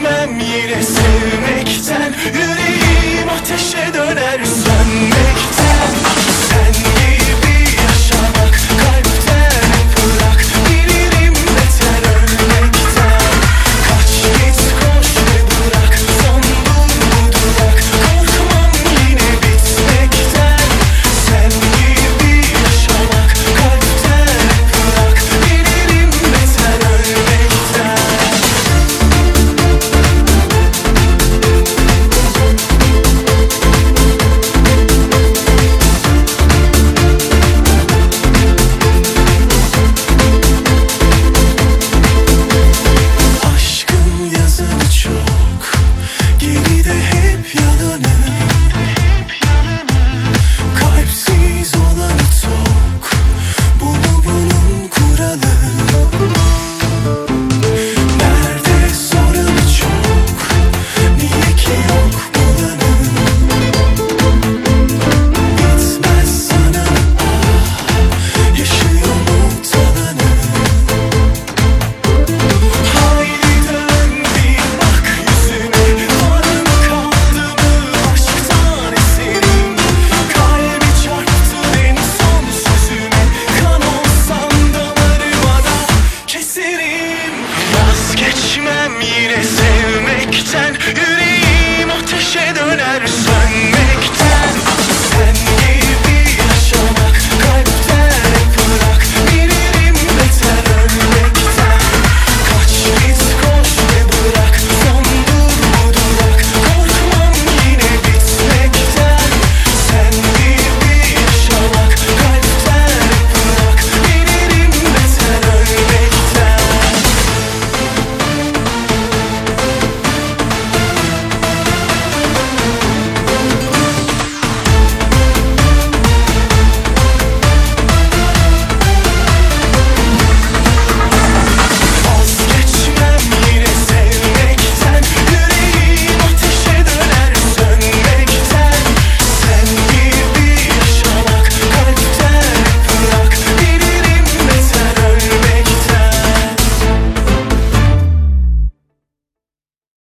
Vazgeçmem yine sevmekten, yüreğim ateşe döner sönmekten. Sen gibi yaşamak kalpten bırak, bilirim beter ölmekten. Kaç git koş ve bırak, sandın bu durak, korkmam yine bitmekten. Sen gibi yaşamak kalpten bırak, bilirim beter ölmekten. Aşkın yazını çok, geride hep yalanı. Kalpsiz olanı tok, bunu bunun kuralı. Nerede soranı çok, niye ki yok bulanı. Bitmez sana yaşıyor mu talanı. Haydi dön bir bak yüzüne, var mı kaldı mı aşktan eserim. Kalbi çarptı en son sözüme, kan olsam damarıma da keserim. Vazgeçmem yine sevmekten, yüreğim ateşe döner